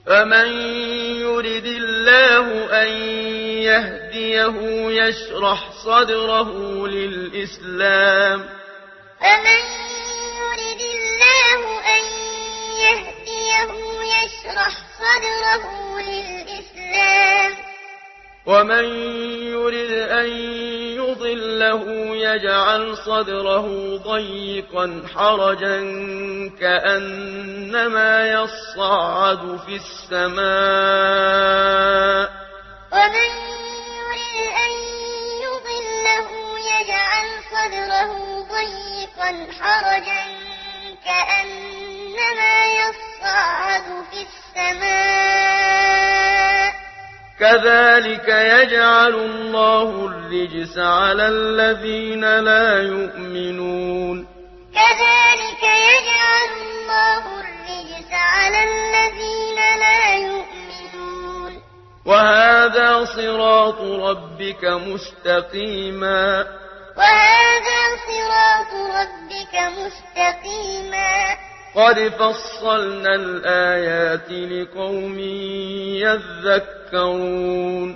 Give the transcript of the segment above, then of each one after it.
فمن يرد الله أن يهديه يشرح صدره للإسلام فمن يرد الله أن يهديه يشرح صدره للإسلام ومن يرد أن يضله يجعل صدره ضيقا حرجا كأنما يصعد في السماء ومن يرد أن يضله يجعل صدره ضيقا حرجا كأنما يصعد في السماء كذلك يجعل الله الرجس على الذين لا يؤمنون كذلك يجعل الله الرجس على الذين لا يؤمنون وهذا صراط ربك مستقيما قد فصلنا الآيات لقوم يذكرون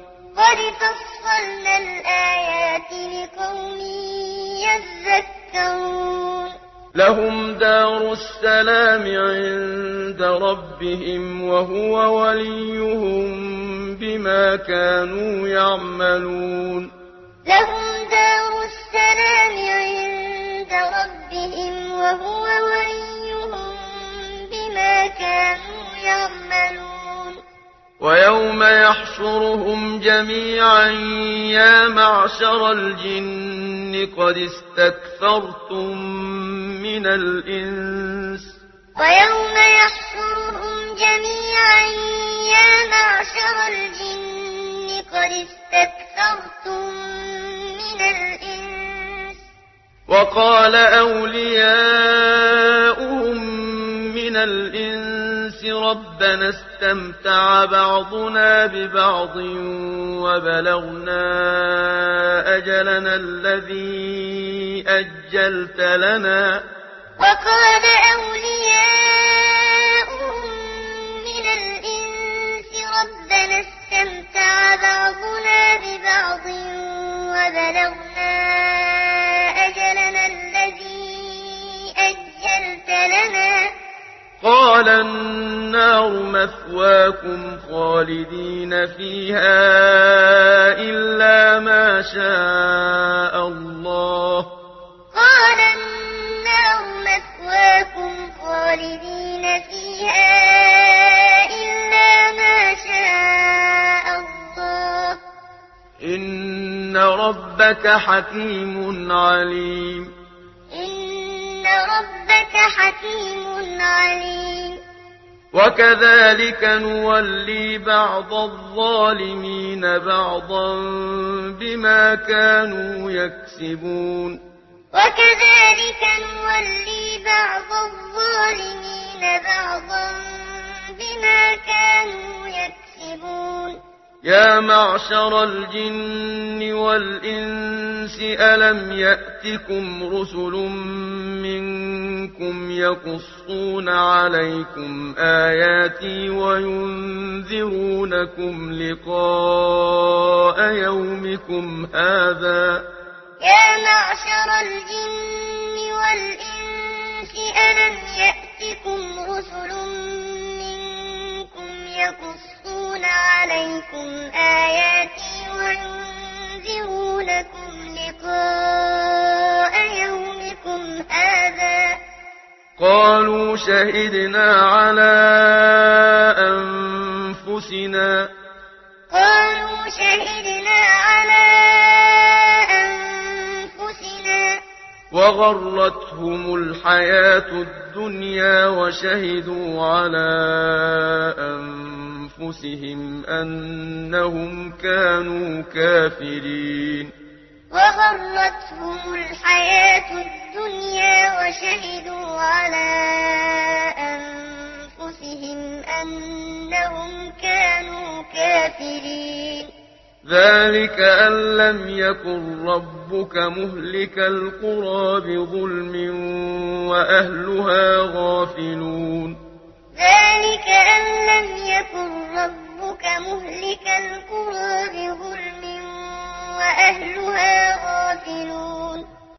لهم دار السلام عند ربهم وهو وليهم بما كانوا يعملون لهم دار السلام عند ربهم وهو وليهم بما كانوا يعملون ويوم يحشرهم جميعا يا معشر الجن قد استكثرتم من الإنس ويوم يحشرهم جميعا يا معشر الجن قد استكثرتم من الإنس وقال أولياؤهم من الإنس ربنا استمتع بعضنا ببعض وبلغنا أجلنا الذي أجلت لنا وقال أولياؤهم من الإنس ربنا استمتع بعضنا ببعض وبلغنا أجلنا الذي أجلت لنا قال النار مثواكم خالدين فيها إلا ما شاء الله قال النار مثواكم خالدين فيها إلا ما شاء الله إن ربك حكيم عليم إن ربك حكيم عليم وكذلك نولي بعض الظالمين بعضا بما كانوا يكسبون وكذلك نولي بعض الظالمين بعضا بما كانوا يكسبون يا معشر الجن والإنس ألم يأتكم رسل منكم يقصون عليكم آياتي وينذرونكم لقاء يومكم هذا يا معشر الجن والإنس ألم يأتكم رسل منكم يقصون عليكم آياتي وينذرونكم لقاء يومكم هذا قالوا شهدنا على أنفسنا وغرتهم الحياة الدنيا وشهدوا على أنفسهم أنهم كانوا كافرين وغرتهم الحياة الدنيا وشهدوا على أنفسهم أنهم كانوا كافرين ذلك أن لم يكن ربك مهلك القرى بظلم وأهلها غافلون ذلك أن لم يكن مهلك القرى بظلم وأهلها غافلون